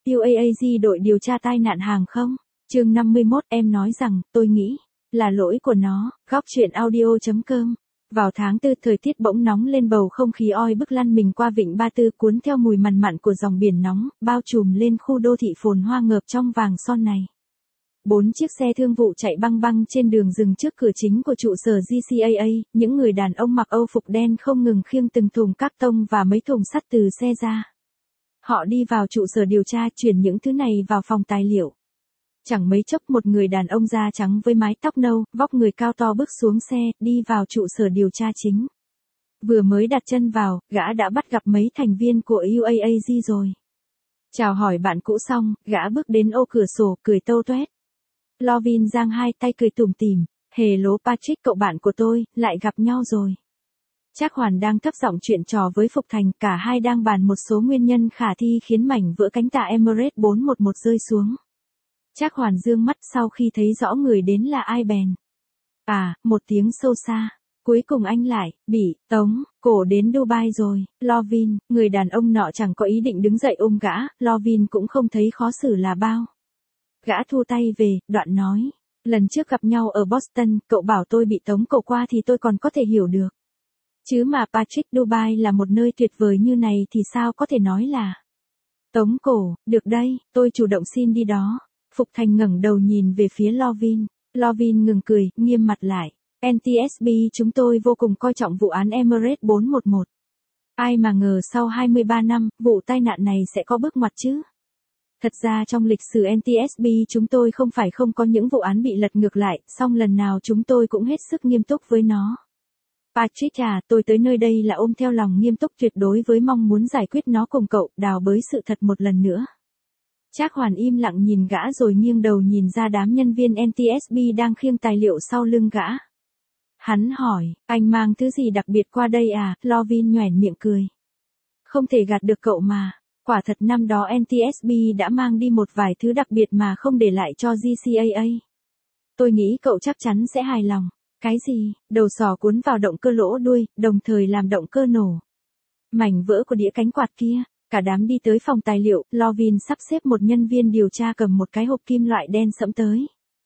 UAAG đội điều tra tai nạn hàng không. Chương 51, em nói rằng, tôi nghĩ là lỗi của nó. Góc truyện audio.com. Vào tháng 4, thời tiết bỗng nóng lên, bầu không khí oi bức lăn mình qua vịnh Ba Tư, cuốn theo mùi mằn mặn của dòng biển nóng, bao trùm lên khu đô thị phồn hoa ngợp trong vàng son này. 4 chiếc xe thương vụ chạy băng băng trên đường dừng trước cửa chính của trụ sở GCAA, những người đàn ông mặc âu phục đen không ngừng khiêng từng thùng cát tông và mấy thùng sắt từ xe ra. Họ đi vào trụ sở điều tra, chuyển những thứ này vào phòng tài liệu. Chẳng mấy chốc một người đàn ông da trắng với mái tóc nâu, vóc người cao to bước xuống xe, đi vào trụ sở điều tra chính. Vừa mới đặt chân vào, gã đã bắt gặp mấy thành viên của UAAG rồi. Chào hỏi bạn cũ xong, gã bước đến ô cửa sổ, cười tâu toét. Lovin giang hai tay cười tủm tỉm, hello Patrick, cậu bạn của tôi, lại gặp nhau rồi. Trác Hoàn đang thấp giọng chuyện trò với Phục Thành, cả hai đang bàn một số nguyên nhân khả thi khiến mảnh vỡ cánh tả Emirates 411 rơi xuống. Trác Hoàn dương mắt sau khi thấy rõ người đến là ai bèn. À, một tiếng sâu xa. Cuối cùng anh lại, bị, tống, cổ đến Dubai rồi. Lovin, người đàn ông nọ chẳng có ý định đứng dậy ôm gã, Lovin cũng không thấy khó xử là bao. Gã thu tay về, đoạn nói. Lần trước gặp nhau ở Boston, cậu bảo tôi bị tống cổ qua thì tôi còn có thể hiểu được. Chứ mà Patrick, Dubai là một nơi tuyệt vời như này thì sao có thể nói là tống cổ, được đây, tôi chủ động xin đi đó. Phục Thành ngẩng đầu nhìn về phía Lovin. Lovin ngừng cười, nghiêm mặt lại. NTSB chúng tôi vô cùng coi trọng vụ án Emirates 411. Ai mà ngờ sau 23 năm, vụ tai nạn này sẽ có bước ngoặt chứ. Thật ra trong lịch sử NTSB chúng tôi không phải không có những vụ án bị lật ngược lại, song lần nào chúng tôi cũng hết sức nghiêm túc với nó. Patrick à, tôi tới nơi đây là ôm theo lòng nghiêm túc tuyệt đối với mong muốn giải quyết nó cùng cậu, đào bới sự thật một lần nữa. Trác Hoàn im lặng nhìn gã rồi nghiêng đầu nhìn ra đám nhân viên NTSB đang khiêng tài liệu sau lưng gã. Hắn hỏi, anh mang thứ gì đặc biệt qua đây à? Lovin nhoẻn miệng cười. Không thể gạt được cậu mà. Quả thật năm đó NTSB đã mang đi một vài thứ đặc biệt mà không để lại cho GCAA. Tôi nghĩ cậu chắc chắn sẽ hài lòng. Cái gì? Đầu sò cuốn vào động cơ lỗ đuôi, đồng thời làm động cơ nổ. Mảnh vỡ của đĩa cánh quạt kia. Cả đám đi tới phòng tài liệu, Lovin sắp xếp một nhân viên điều tra cầm một cái hộp kim loại đen sẫm tới.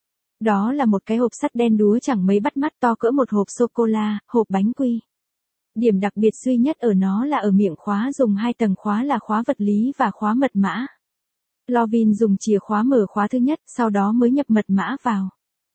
Đó là một cái hộp sắt đen đúa chẳng mấy bắt mắt, to cỡ một hộp sô-cô-la, hộp bánh quy. Điểm đặc biệt duy nhất ở nó là ở miệng khóa dùng 2 tầng khóa là khóa vật lý và khóa mật mã. Lovin dùng chìa khóa mở khóa thứ nhất, sau đó mới nhập mật mã vào.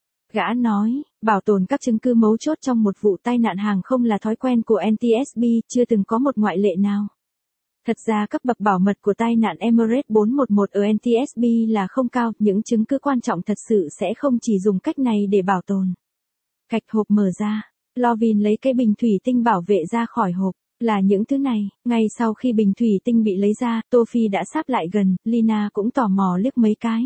Gã nói, bảo tồn các chứng cứ mấu chốt trong một vụ tai nạn hàng không là thói quen của NTSB, chưa từng có một ngoại lệ nào. Thật ra cấp bậc bảo mật của tai nạn Emirates 411 ở NTSB là không cao, những chứng cứ quan trọng thật sự sẽ không chỉ dùng cách này để bảo tồn. Cạch hộp mở ra, Lovin lấy cái bình thủy tinh bảo vệ ra khỏi hộp, là những thứ này. Ngay sau khi bình thủy tinh bị lấy ra, Tô Phi đã sáp lại gần, Lina cũng tò mò liếc mấy cái.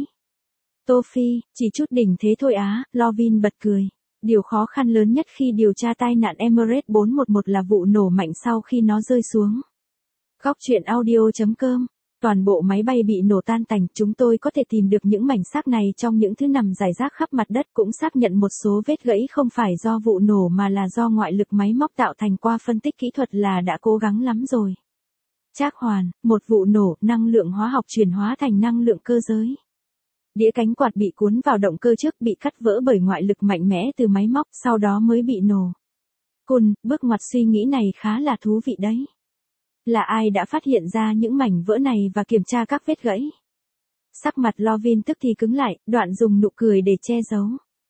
Tô Phi, chỉ chút đỉnh thế thôi á, Lovin bật cười. Điều khó khăn lớn nhất khi điều tra tai nạn Emirates 411 là vụ nổ mạnh sau khi nó rơi xuống. Góc truyện audio.com. Toàn bộ máy bay bị nổ tan tành, chúng tôi có thể tìm được những mảnh xác này trong những thứ nằm rải rác khắp mặt đất, cũng xác nhận một số vết gãy không phải do vụ nổ mà là do ngoại lực máy móc tạo thành, qua phân tích kỹ thuật là đã cố gắng lắm rồi. Trác Hoàn, một vụ nổ, năng lượng hóa học chuyển hóa thành năng lượng cơ giới. Đĩa cánh quạt bị cuốn vào động cơ trước, bị cắt vỡ bởi ngoại lực mạnh mẽ từ máy móc, sau đó mới bị nổ. Cun, bước ngoặt suy nghĩ này khá là thú vị đấy. Là ai đã phát hiện ra những mảnh vỡ này và kiểm tra các vết gãy? Sắc mặt Lovin tức thì cứng lại, đoạn dùng nụ cười để che giấu.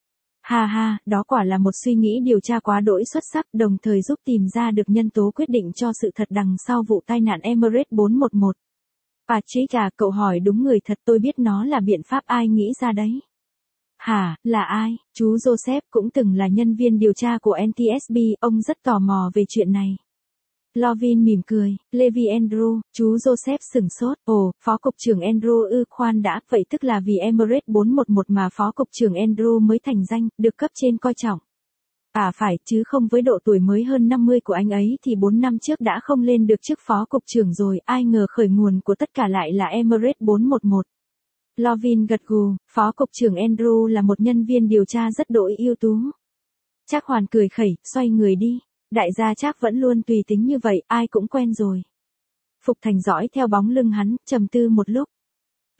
Ha ha, đó quả là một suy nghĩ điều tra quá đỗi xuất sắc, đồng thời giúp tìm ra được nhân tố quyết định cho sự thật đằng sau vụ tai nạn Emirates 411. Patrick à, cậu hỏi đúng người thật, tôi biết nó là biện pháp ai nghĩ ra đấy. Hả, là ai? Chú Joseph cũng từng là nhân viên điều tra của NTSB, ông rất tò mò về chuyện này. Lovin mỉm cười, Levi Andrew, chú Joseph sửng sốt, ồ, Phó Cục trưởng Andrew khoan đã, vậy tức là vì Emirates 411 mà Phó Cục trưởng Andrew mới thành danh, được cấp trên coi trọng. À phải, chứ không với độ tuổi mới hơn 50 của anh ấy thì 4 năm trước đã không lên được chức Phó Cục trưởng rồi, ai ngờ khởi nguồn của tất cả lại là Emirates 411. Lovin gật gù, Phó Cục trưởng Andrew là một nhân viên điều tra rất đỗi ưu tú. Trác Hoàn cười khẩy, xoay người đi. Đại gia Trác vẫn luôn tùy tính như vậy, ai cũng quen rồi. Phục Thành dõi theo bóng lưng hắn, trầm tư một lúc.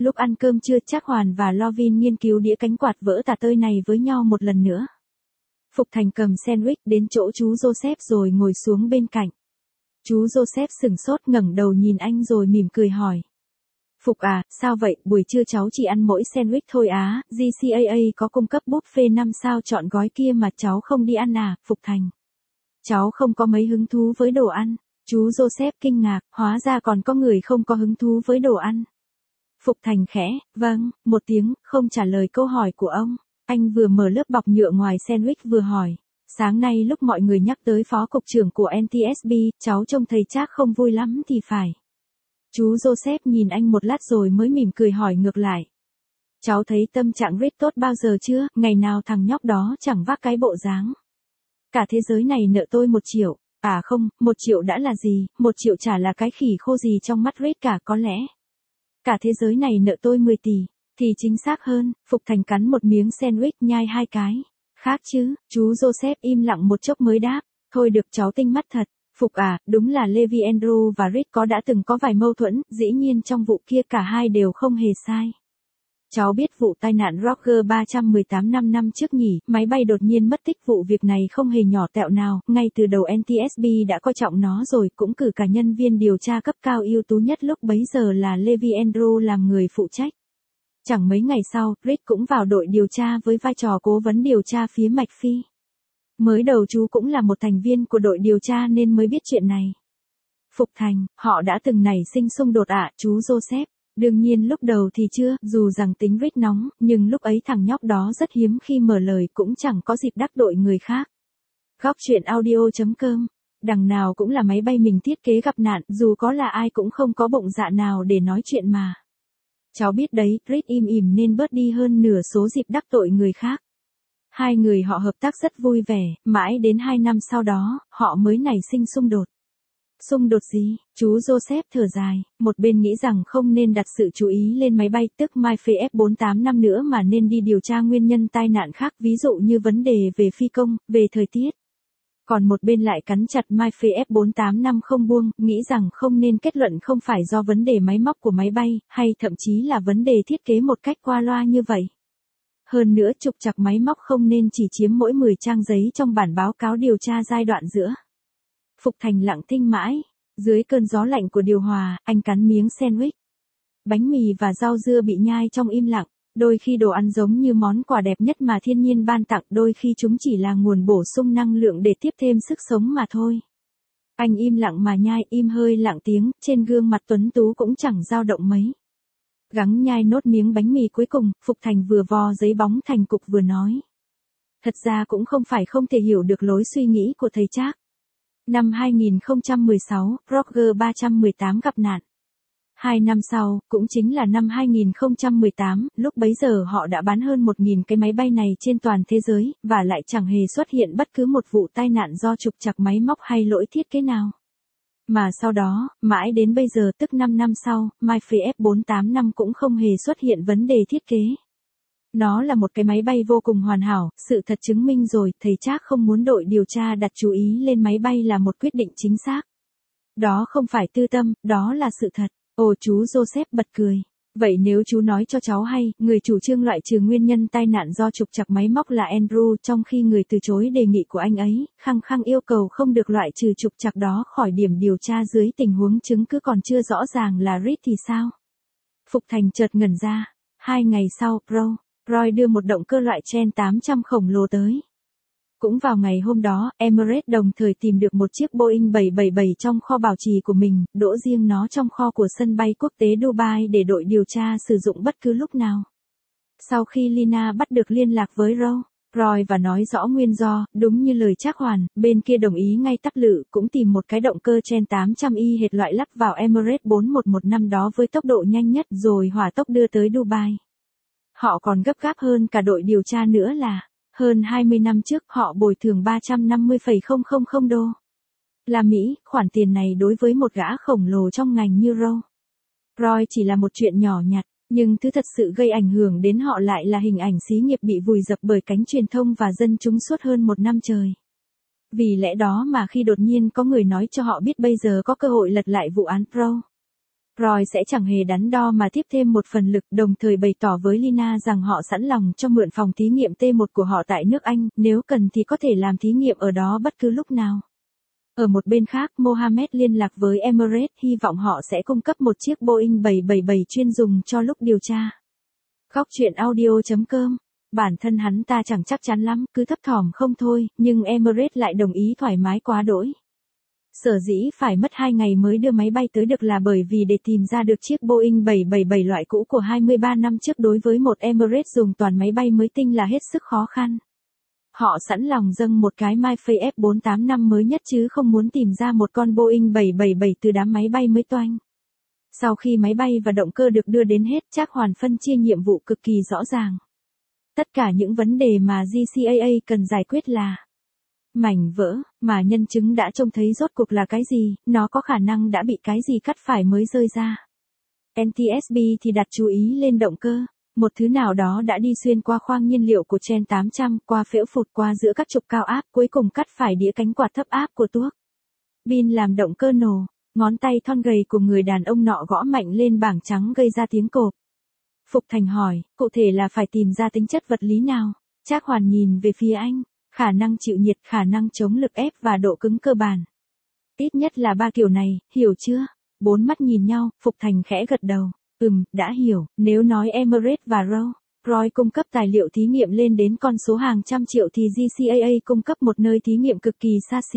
Lúc ăn cơm trưa Trác Hoàn và Lovin nghiên cứu đĩa cánh quạt vỡ tả tơi này với nhau một lần nữa. Phục Thành cầm sandwich đến chỗ chú Joseph rồi ngồi xuống bên cạnh. Chú Joseph sửng sốt ngẩng đầu nhìn anh rồi mỉm cười hỏi. Phục à, sao vậy, buổi trưa cháu chỉ ăn mỗi sandwich thôi á, GCAA có cung cấp buffet 5 sao chọn gói kia mà cháu không đi ăn à, Phục Thành. Cháu không có mấy hứng thú với đồ ăn. Chú Joseph kinh ngạc, hóa ra còn có người không có hứng thú với đồ ăn. Phục Thành khẽ, vâng, một tiếng, không trả lời câu hỏi của ông. Anh vừa mở lớp bọc nhựa ngoài sandwich vừa hỏi. Sáng nay lúc mọi người nhắc tới phó cục trưởng của NTSB, cháu trông thấy Trác không vui lắm thì phải. Chú Joseph nhìn anh một lát rồi mới mỉm cười hỏi ngược lại. Cháu thấy tâm trạng Reed tốt bao giờ chưa, ngày nào thằng nhóc đó chẳng vác cái bộ dáng. Cả thế giới này nợ tôi 1 triệu. À không, 1 triệu đã là gì, 1 triệu chả là cái khỉ khô gì trong mắt Reed cả có lẽ. Cả thế giới này nợ tôi 10 tỷ, thì chính xác hơn, Phục Thành cắn một miếng sandwich nhai 2 cái. Khác chứ, chú Joseph im lặng một chốc mới đáp, thôi được cháu tinh mắt thật. Phục à, đúng là Levi Andrew và Reed đã từng có vài mâu thuẫn, dĩ nhiên trong vụ kia cả hai đều không hề sai. Cháu biết vụ tai nạn Roger 318 năm trước nhỉ, máy bay đột nhiên mất tích, vụ việc này không hề nhỏ tẹo nào, ngay từ đầu NTSB đã coi trọng nó rồi, cũng cử cả nhân viên điều tra cấp cao ưu tú nhất lúc bấy giờ là Levi Andrew làm người phụ trách. Chẳng mấy ngày sau, Reed cũng vào đội điều tra với vai trò cố vấn điều tra phía McPhee. Mới đầu chú cũng là một thành viên của đội điều tra nên mới biết chuyện này. Phục Thành, họ đã từng nảy sinh xung đột ạ, chú Joseph. Đương nhiên lúc đầu thì chưa, dù rằng tính Reed nóng, nhưng lúc ấy thằng nhóc đó rất hiếm khi mở lời cũng chẳng có dịp đắc tội người khác. Góc truyện audio.com. Đằng nào cũng là máy bay mình thiết kế gặp nạn, dù có là ai cũng không có bụng dạ nào để nói chuyện mà. Cháu biết đấy, Reed im ỉm nên bớt đi hơn nửa số dịp đắc tội người khác. Hai người họ hợp tác rất vui vẻ, mãi đến 2 năm sau đó, họ mới nảy sinh xung đột. Xung đột gì? Chú Joseph thở dài, một bên nghĩ rằng không nên đặt sự chú ý lên máy bay tức MyFair F485 nữa mà nên đi điều tra nguyên nhân tai nạn khác, ví dụ như vấn đề về phi công, về thời tiết. Còn một bên lại cắn chặt MyFair F485 không buông, nghĩ rằng không nên kết luận không phải do vấn đề máy móc của máy bay, hay thậm chí là vấn đề thiết kế một cách qua loa như vậy. Hơn nữa trục trặc máy móc không nên chỉ chiếm mỗi 10 trang giấy trong bản báo cáo điều tra giai đoạn giữa. Phục Thành lặng thinh mãi, dưới cơn gió lạnh của điều hòa, anh cắn miếng sandwich. Bánh mì và rau dưa bị nhai trong im lặng, đôi khi đồ ăn giống như món quà đẹp nhất mà thiên nhiên ban tặng, đôi khi chúng chỉ là nguồn bổ sung năng lượng để tiếp thêm sức sống mà thôi. Anh im lặng mà nhai, im hơi lặng tiếng, trên gương mặt tuấn tú cũng chẳng dao động mấy. Gắng nhai nốt miếng bánh mì cuối cùng, Phục Thành vừa vò giấy bóng thành cục vừa nói. Thật ra cũng không phải không thể hiểu được lối suy nghĩ của thầy Trác. Năm 2016, Roger 318 gặp nạn. 2 năm sau, cũng chính là năm 2018, lúc bấy giờ họ đã bán hơn 1.000 cái máy bay này trên toàn thế giới, và lại chẳng hề xuất hiện bất cứ một vụ tai nạn do trục trặc máy móc hay lỗi thiết kế nào. Mà sau đó, mãi đến bây giờ tức 5 năm sau, MyFair F485 cũng không hề xuất hiện vấn đề thiết kế. Nó là một cái máy bay vô cùng hoàn hảo, sự thật chứng minh rồi, thầy Trác không muốn đội điều tra đặt chú ý lên máy bay là một quyết định chính xác. Đó không phải tư tâm, đó là sự thật. Ồ, chú Joseph bật cười. Vậy nếu chú nói cho cháu hay, người chủ trương loại trừ nguyên nhân tai nạn do trục trặc máy móc là Andrew, trong khi người từ chối đề nghị của anh ấy, khăng khăng yêu cầu không được loại trừ trục trặc đó khỏi điểm điều tra dưới tình huống chứng cứ còn chưa rõ ràng là Reed thì sao? Phục Thành chợt ngẩn ra. 2 ngày sau, Roy đưa một động cơ loại Chen 800 khổng lồ tới. Cũng vào ngày hôm đó, Emirates đồng thời tìm được một chiếc Boeing 777 trong kho bảo trì của mình, đỗ riêng nó trong kho của sân bay quốc tế Dubai để đội điều tra sử dụng bất cứ lúc nào. Sau khi Lina bắt được liên lạc với Roy và nói rõ nguyên do, đúng như lời Trác Hoàn, bên kia đồng ý ngay tắp lự, cũng tìm một cái động cơ Chen 800i hệt loại lắp vào Emirates 4115 đó với tốc độ nhanh nhất rồi hỏa tốc đưa tới Dubai. Họ còn gấp gáp hơn cả đội điều tra nữa là, hơn 20 năm trước họ bồi thường 350,000 đô la Mỹ, khoản tiền này đối với một gã khổng lồ trong ngành như Roy chỉ là một chuyện nhỏ nhặt, nhưng thứ thật sự gây ảnh hưởng đến họ lại là hình ảnh xí nghiệp bị vùi dập bởi cánh truyền thông và dân chúng suốt hơn 1 năm trời. Vì lẽ đó mà khi đột nhiên có người nói cho họ biết bây giờ có cơ hội lật lại vụ án Roy sẽ chẳng hề đắn đo mà tiếp thêm một phần lực, đồng thời bày tỏ với Lina rằng họ sẵn lòng cho mượn phòng thí nghiệm T1 của họ tại nước Anh, nếu cần thì có thể làm thí nghiệm ở đó bất cứ lúc nào. Ở một bên khác, Mohammed liên lạc với Emirates, hy vọng họ sẽ cung cấp một chiếc Boeing 777 chuyên dùng cho lúc điều tra. Góc chuyện audio.com. Bản thân hắn ta chẳng chắc chắn lắm, cứ thấp thỏm không thôi, nhưng Emirates lại đồng ý thoải mái quá đỗi. Sở dĩ phải mất 2 ngày mới đưa máy bay tới được là bởi vì để tìm ra được chiếc Boeing 777 loại cũ của 23 năm trước đối với một Emirates dùng toàn máy bay mới tinh là hết sức khó khăn. Họ sẵn lòng dâng một cái MyFay F485 mới nhất chứ không muốn tìm ra một con Boeing 777 từ đám máy bay mới toanh. Sau khi máy bay và động cơ được đưa đến hết, Trác Hoàn phân chia nhiệm vụ cực kỳ rõ ràng. Tất cả những vấn đề mà GCAA cần giải quyết là mảnh vỡ mà nhân chứng đã trông thấy rốt cuộc là cái gì, nó có khả năng đã bị cái gì cắt phải mới rơi ra. NTSB thì đặt chú ý lên động cơ, một thứ nào đó đã đi xuyên qua khoang nhiên liệu của Chen 800, qua phễu phụt, qua giữa các trục cao áp, cuối cùng cắt phải đĩa cánh quạt thấp áp của tuốc. Pin làm động cơ nổ, ngón tay thon gầy của người đàn ông nọ gõ mạnh lên bảng trắng gây ra tiếng cộp. Phục Thành hỏi, cụ thể là phải tìm ra tính chất vật lý nào? Trác Hoàn nhìn về phía anh, khả năng chịu nhiệt, khả năng chống lực ép và độ cứng cơ bản. Ít nhất là 3 kiểu này, hiểu chưa? 4 mắt nhìn nhau, Phục Thành khẽ gật đầu. Đã hiểu, nếu nói Emirates và Roy cung cấp tài liệu thí nghiệm lên đến con số hàng trăm triệu thì GCAA cung cấp một nơi thí nghiệm cực kỳ xa xỉ.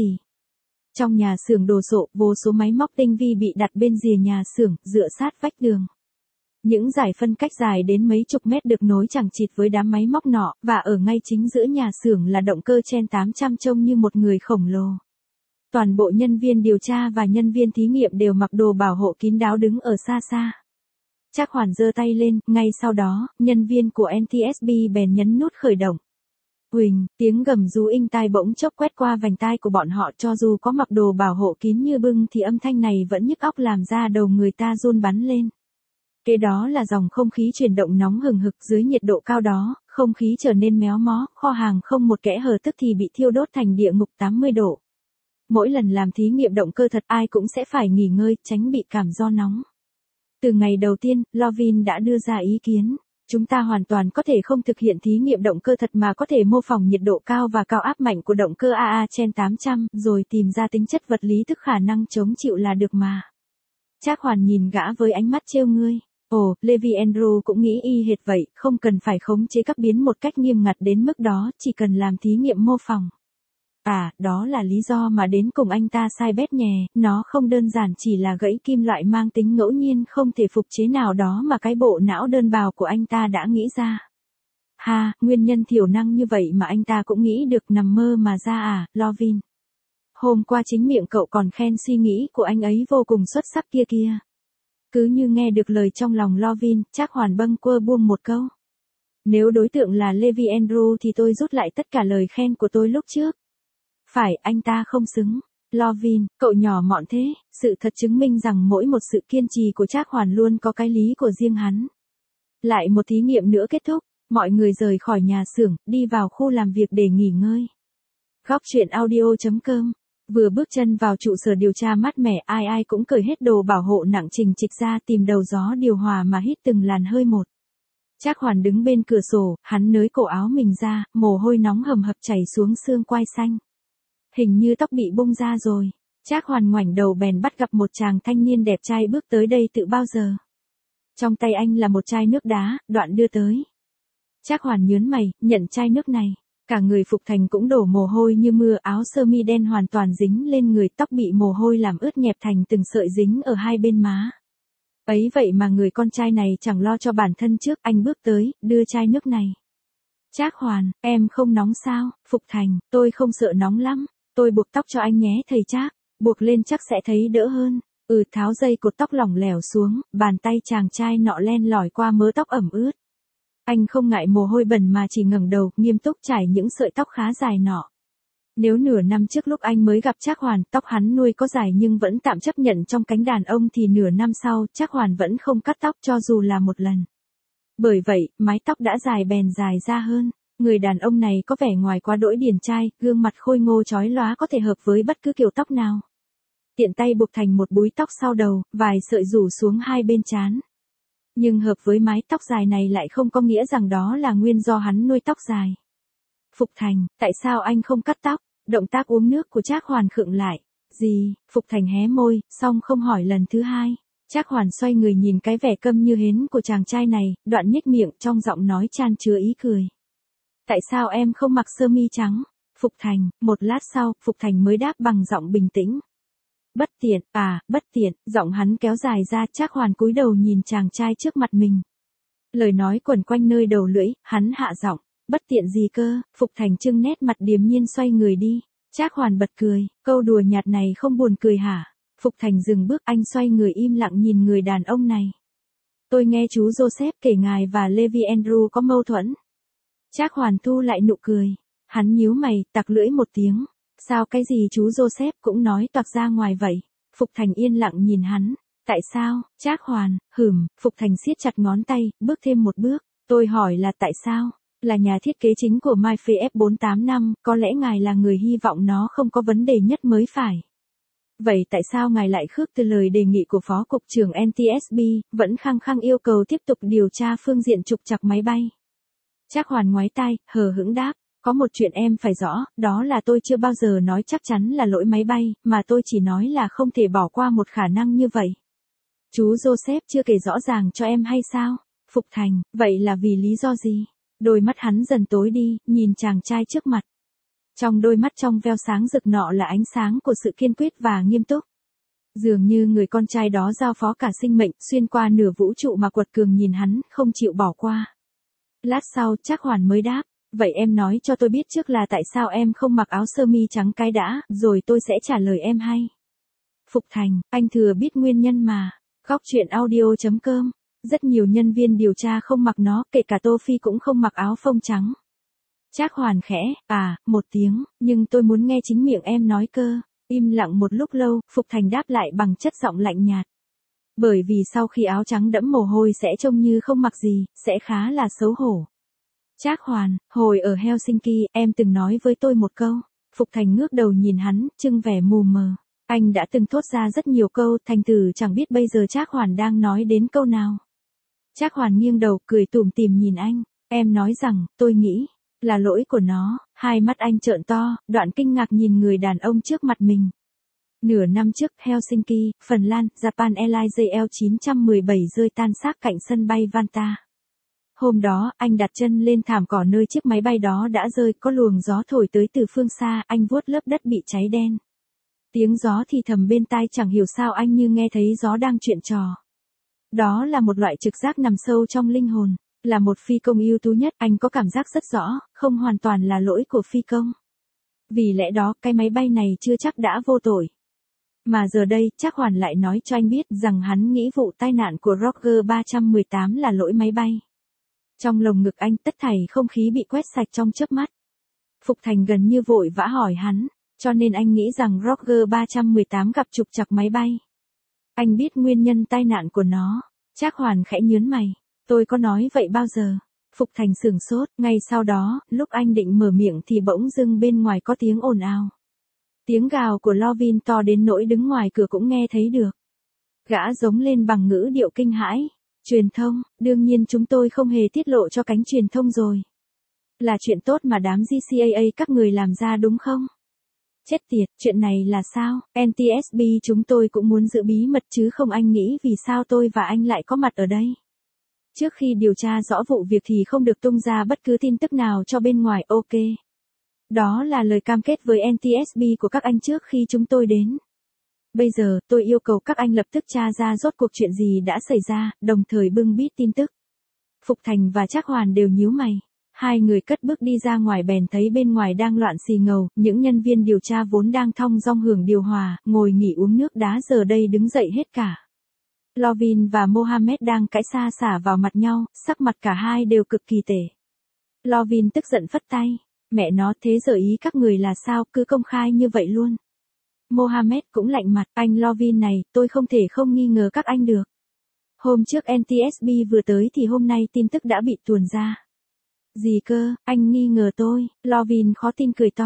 Trong nhà xưởng đồ sộ, vô số máy móc tinh vi bị đặt bên rìa nhà xưởng, dựa sát vách đường. Những dải phân cách dài đến mấy chục mét được nối chằng chịt với đám máy móc nọ, và ở ngay chính giữa nhà xưởng là động cơ Chen 800 trông như một người khổng lồ. Toàn bộ nhân viên điều tra và nhân viên thí nghiệm đều mặc đồ bảo hộ kín đáo đứng ở xa xa. Trác Hoàn giơ tay lên, ngay sau đó, nhân viên của NTSB bèn nhấn nút khởi động. Huỳnh, tiếng gầm rú inh tai bỗng chốc quét qua vành tai của bọn họ, cho dù có mặc đồ bảo hộ kín như bưng thì âm thanh này vẫn nhức óc làm ra đầu người ta run bắn lên. Kế đó là dòng không khí chuyển động nóng hừng hực dưới nhiệt độ cao đó, không khí trở nên méo mó, kho hàng không một kẽ hở tức thì bị thiêu đốt thành địa ngục 80 độ. Mỗi lần làm thí nghiệm động cơ thật ai cũng sẽ phải nghỉ ngơi, tránh bị cảm do nóng. Từ ngày đầu tiên, Lovin đã đưa ra ý kiến. Chúng ta hoàn toàn có thể không thực hiện thí nghiệm động cơ thật mà có thể mô phỏng nhiệt độ cao và cao áp mạnh của động cơ AA Chen 800, rồi tìm ra tính chất vật lý tức khả năng chống chịu là được mà. Trác Hoàn nhìn gã với ánh mắt trêu ngươi. Ồ, Levi Andrew cũng nghĩ y hệt vậy, không cần phải khống chế các biến một cách nghiêm ngặt đến mức đó, chỉ cần làm thí nghiệm mô phỏng. À, đó là lý do mà đến cùng anh ta sai bét nhè, nó không đơn giản chỉ là gãy kim loại mang tính ngẫu nhiên không thể phục chế nào đó mà cái bộ não đơn bào của anh ta đã nghĩ ra. Ha, nguyên nhân thiểu năng như vậy mà anh ta cũng nghĩ được, nằm mơ mà ra à, Lovin. Hôm qua chính miệng cậu còn khen suy nghĩ của anh ấy vô cùng xuất sắc kia kia. Cứ như nghe được lời trong lòng Lovin, Trác Hoàn bâng quơ buông một câu. Nếu đối tượng là Levi Andrew thì tôi rút lại tất cả lời khen của tôi lúc trước. Phải, anh ta không xứng. Lovin, cậu nhỏ mọn thế, sự thật chứng minh rằng mỗi một sự kiên trì của Trác Hoàn luôn có cái lý của riêng hắn. Lại một thí nghiệm nữa kết thúc, mọi người rời khỏi nhà xưởng, đi vào khu làm việc để nghỉ ngơi. Góc chuyện audio.com. Vừa bước chân vào trụ sở điều tra mát mẻ, ai ai cũng cởi hết đồ bảo hộ nặng trình trịch ra, tìm đầu gió điều hòa mà hít từng làn hơi một. Trác Hoàn đứng bên cửa sổ, hắn nới cổ áo mình ra, mồ hôi nóng hầm hập chảy xuống xương quai xanh. Hình như tóc bị bung ra rồi. Trác Hoàn ngoảnh đầu bèn bắt gặp một chàng thanh niên đẹp trai bước tới đây tự bao giờ. Trong tay anh là một chai nước đá, đoạn đưa tới. Trác Hoàn nhớn mày, nhận chai nước này. Cả người Phục Thành cũng đổ mồ hôi như mưa, áo sơ mi đen hoàn toàn dính lên người, tóc bị mồ hôi làm ướt nhẹp thành từng sợi dính ở hai bên má. Ấy vậy mà người con trai này chẳng lo cho bản thân trước, anh bước tới, đưa chai nước này. Trác Hoàn, em không nóng sao? Phục Thành, tôi không sợ nóng lắm. Tôi buộc tóc cho anh nhé thầy Trác, buộc lên chắc sẽ thấy đỡ hơn. Tháo dây cột tóc lỏng lẻo xuống, bàn tay chàng trai nọ len lỏi qua mớ tóc ẩm ướt. Anh không ngại mồ hôi bẩn mà chỉ ngẩng đầu, nghiêm túc chải những sợi tóc khá dài nọ. Nếu nửa năm trước lúc anh mới gặp Trác Hoàn, tóc hắn nuôi có dài nhưng vẫn tạm chấp nhận trong cánh đàn ông thì nửa năm sau, Trác Hoàn vẫn không cắt tóc cho dù là một lần. Bởi vậy, mái tóc đã dài bèn dài ra hơn. Người đàn ông này có vẻ ngoài quá đỗi điển trai, gương mặt khôi ngô chói lóa có thể hợp với bất cứ kiểu tóc nào. tiện tay buộc thành một búi tóc sau đầu, vài sợi rủ xuống hai bên trán. Nhưng hợp với mái tóc dài này lại không có nghĩa rằng đó là nguyên do hắn nuôi tóc dài. Phục Thành, tại sao anh không cắt tóc? Động tác uống nước của Trác Hoàn khựng lại. Gì? Phục Thành hé môi, xong không hỏi lần thứ hai. Trác Hoàn xoay người nhìn cái vẻ câm như hến của chàng trai này, đoạn nhếch miệng trong giọng nói chan chứa ý cười. Tại sao em không mặc sơ mi trắng? Phục Thành, một lát sau, Phục Thành mới đáp bằng giọng bình tĩnh. Bất tiện, bất tiện, giọng hắn kéo dài ra. Trác Hoàn cúi đầu nhìn chàng trai trước mặt mình. Lời nói quẩn quanh nơi đầu lưỡi, hắn hạ giọng. Bất tiện gì cơ? Phục Thành trưng nét mặt điềm nhiên xoay người đi. Trác Hoàn bật cười, câu đùa nhạt này không buồn cười hả? Phục Thành dừng bước, anh xoay người im lặng nhìn người đàn ông này. Tôi nghe chú Joseph kể ngài và Levi Andrew có mâu thuẫn. Trác Hoàn thu lại nụ cười. Hắn nhíu mày, tặc lưỡi một tiếng. Sao cái gì chú Joseph cũng nói toạc ra ngoài vậy? Phục Thành yên lặng nhìn hắn. Tại sao? Trác Hoàn, Phục Thành siết chặt ngón tay, bước thêm một bước. Tôi hỏi là tại sao? Là nhà thiết kế chính của MyFair F485, có lẽ ngài là người hy vọng nó không có vấn đề nhất mới phải. Vậy tại sao ngài lại khước từ lời đề nghị của Phó Cục trưởng NTSB, vẫn khăng khăng yêu cầu tiếp tục điều tra phương diện trục trặc máy bay? Trác Hoàn ngoái tai, hờ hững đáp, có một chuyện em phải rõ, đó là tôi chưa bao giờ nói chắc chắn là lỗi máy bay, mà tôi chỉ nói là không thể bỏ qua một khả năng như vậy. Chú Joseph chưa kể rõ ràng cho em hay sao? Phục Thành, vậy là vì lý do gì? Đôi mắt hắn dần tối đi, nhìn chàng trai trước mặt. Trong đôi mắt trong veo sáng rực nọ là ánh sáng của sự kiên quyết và nghiêm túc. Dường như người con trai đó giao phó cả sinh mệnh, xuyên qua nửa vũ trụ mà quật cường nhìn hắn, không chịu bỏ qua. Lát sau, Trác Hoàn mới đáp, vậy em nói cho tôi biết trước là tại sao em không mặc áo sơ mi trắng cái đã, rồi tôi sẽ trả lời em hay. Phục Thành, anh thừa biết nguyên nhân mà. Góc truyện audio.com. Rất nhiều nhân viên điều tra không mặc nó, kể cả Tô Phi cũng không mặc áo phông trắng. Trác Hoàn khẽ, một tiếng, nhưng tôi muốn nghe chính miệng em nói cơ. Im lặng một lúc lâu, Phục Thành đáp lại bằng chất giọng lạnh nhạt. Bởi vì sau khi áo trắng đẫm mồ hôi sẽ trông như không mặc gì, sẽ khá là xấu hổ. Trác Hoàn, hồi ở Helsinki, em từng nói với tôi một câu. Phục Thành ngước đầu nhìn hắn, trưng vẻ mù mờ. Anh đã từng thốt ra rất nhiều câu, thành thử chẳng biết bây giờ Trác Hoàn đang nói đến câu nào. Trác Hoàn nghiêng đầu, cười tủm tỉm nhìn anh. Em nói rằng, tôi nghĩ, là lỗi của nó. Hai mắt anh trợn to, đoạn kinh ngạc nhìn người đàn ông trước mặt mình. Nửa năm trước, Helsinki, Phần Lan, Japan Airlines JL917 rơi tan xác cạnh sân bay Vantaa. Hôm đó, anh đặt chân lên thảm cỏ nơi chiếc máy bay đó đã rơi, có luồng gió thổi tới từ phương xa, anh vuốt lớp đất bị cháy đen. Tiếng gió thì thầm bên tai chẳng hiểu sao anh như nghe thấy gió đang chuyện trò. Đó là một loại trực giác nằm sâu trong linh hồn. Là một phi công ưu tú nhất, anh có cảm giác rất rõ, không hoàn toàn là lỗi của phi công. Vì lẽ đó, cái máy bay này chưa chắc đã vô tội. Mà giờ đây, Trác Hoàn lại nói cho anh biết rằng hắn nghĩ vụ tai nạn của Roger 318 là lỗi máy bay. Trong lồng ngực anh, tất thảy không khí bị quét sạch trong chớp mắt. Phục Thành gần như vội vã hỏi hắn, cho nên anh nghĩ rằng Roger 318 gặp trục trặc máy bay. Anh biết nguyên nhân tai nạn của nó. Trác Hoàn khẽ nhướng mày. Tôi có nói vậy bao giờ? Phục Thành sửng sốt, ngay sau đó, lúc anh định mở miệng thì bỗng dưng bên ngoài có tiếng ồn ào. Tiếng gào của Lovin to đến nỗi đứng ngoài cửa cũng nghe thấy được. Gã giống lên bằng ngữ điệu kinh hãi. Truyền thông, đương nhiên chúng tôi không hề tiết lộ cho cánh truyền thông rồi. Là chuyện tốt mà đám GCAA các người làm ra đúng không? Chết tiệt, chuyện này là sao? NTSB chúng tôi cũng muốn giữ bí mật chứ không, anh nghĩ vì sao tôi và anh lại có mặt ở đây. Trước khi điều tra rõ vụ việc thì không được tung ra bất cứ tin tức nào cho bên ngoài, ok. Đó là lời cam kết với NTSB của các anh trước khi chúng tôi đến. Bây giờ, tôi yêu cầu các anh lập tức tra ra rốt cuộc chuyện gì đã xảy ra, đồng thời bưng bít tin tức. Phục Thành và Trác Hoàn đều nhíu mày. Hai người cất bước đi ra ngoài bèn thấy bên ngoài đang loạn xì ngầu, những nhân viên điều tra vốn đang thong dong hưởng điều hòa, ngồi nghỉ uống nước đá giờ đây đứng dậy hết cả. Lovin và Mohammed đang cãi xa xả vào mặt nhau, sắc mặt cả hai đều cực kỳ tệ. Lovin tức giận phất tay. Mẹ nó, thế giờ ý các người là sao, cứ công khai như vậy luôn. Mohammed cũng lạnh mặt, anh Lovin này, tôi không thể không nghi ngờ các anh được. Hôm trước NTSB vừa tới thì hôm nay tin tức đã bị tuồn ra. Gì cơ, anh nghi ngờ tôi? Lovin khó tin cười to.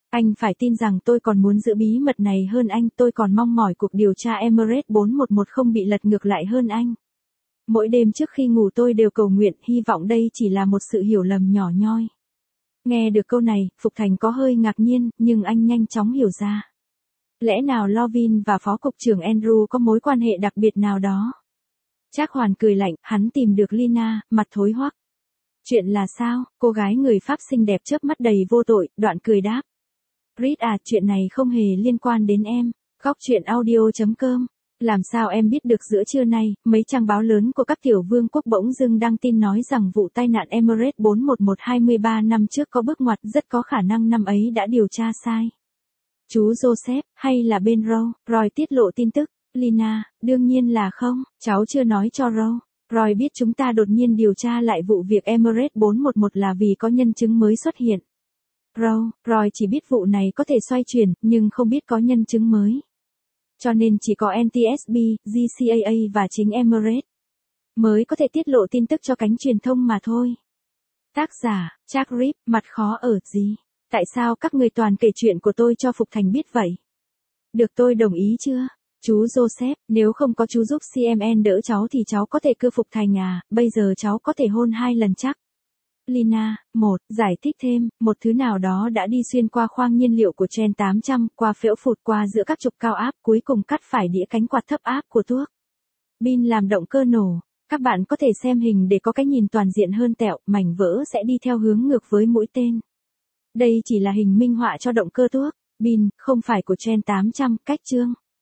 Anh phải tin rằng tôi còn muốn giữ bí mật này hơn anh, tôi còn mong mỏi cuộc điều tra Emirates 411 không bị lật ngược lại hơn anh. Mỗi đêm trước khi ngủ tôi đều cầu nguyện, hy vọng đây chỉ là một sự hiểu lầm nhỏ nhoi. Nghe được câu này, Phục Thành có hơi ngạc nhiên, nhưng anh nhanh chóng hiểu ra. Lẽ nào Lovin và Phó Cục trưởng Andrew có mối quan hệ đặc biệt nào đó? Trác Hoàn cười lạnh, hắn tìm được Lina, mặt thối hoắc. Chuyện là sao? Cô gái người Pháp xinh đẹp chớp mắt đầy vô tội, đoạn cười đáp. Chris à, chuyện này không hề liên quan đến em. Góc truyện audio.com. Làm sao em biết được giữa trưa nay, mấy trang báo lớn của các tiểu vương quốc bỗng dưng đăng tin nói rằng vụ tai nạn Emirates 411 23 năm trước có bước ngoặt, rất có khả năng năm ấy đã điều tra sai. Chú Joseph, hay là bên Roe? Roy tiết lộ tin tức. Lina, đương nhiên là không, cháu chưa nói cho Roe. Roy biết chúng ta đột nhiên điều tra lại vụ việc Emirates 411 là vì có nhân chứng mới xuất hiện. Roy chỉ biết vụ này có thể xoay chuyển, nhưng không biết có nhân chứng mới. Cho nên chỉ có NTSB, GCAA và chính Emirates mới có thể tiết lộ tin tức cho cánh truyền thông mà thôi. Tác giả, Jack Rip, mặt khó ở gì? Tại sao các người toàn kể chuyện của tôi cho Phục Thành biết vậy? Được tôi đồng ý chưa? Chú Joseph, nếu không có chú giúp CMN đỡ cháu thì cháu có thể cưa Phục Thành à, bây giờ cháu có thể hôn 2 lần chắc. Lina, giải thích thêm, một thứ nào đó đã đi xuyên qua khoang nhiên liệu của Trent 800, qua phễu phụt qua giữa các trục cao áp, cuối cùng cắt phải đĩa cánh quạt thấp áp của thuốc. Pin làm động cơ nổ. Các bạn có thể xem hình để có cái nhìn toàn diện hơn tẹo, mảnh vỡ sẽ đi theo hướng ngược với mũi tên. Đây chỉ là hình minh họa cho động cơ thuốc. Pin, không phải của Trent 800, cách chương.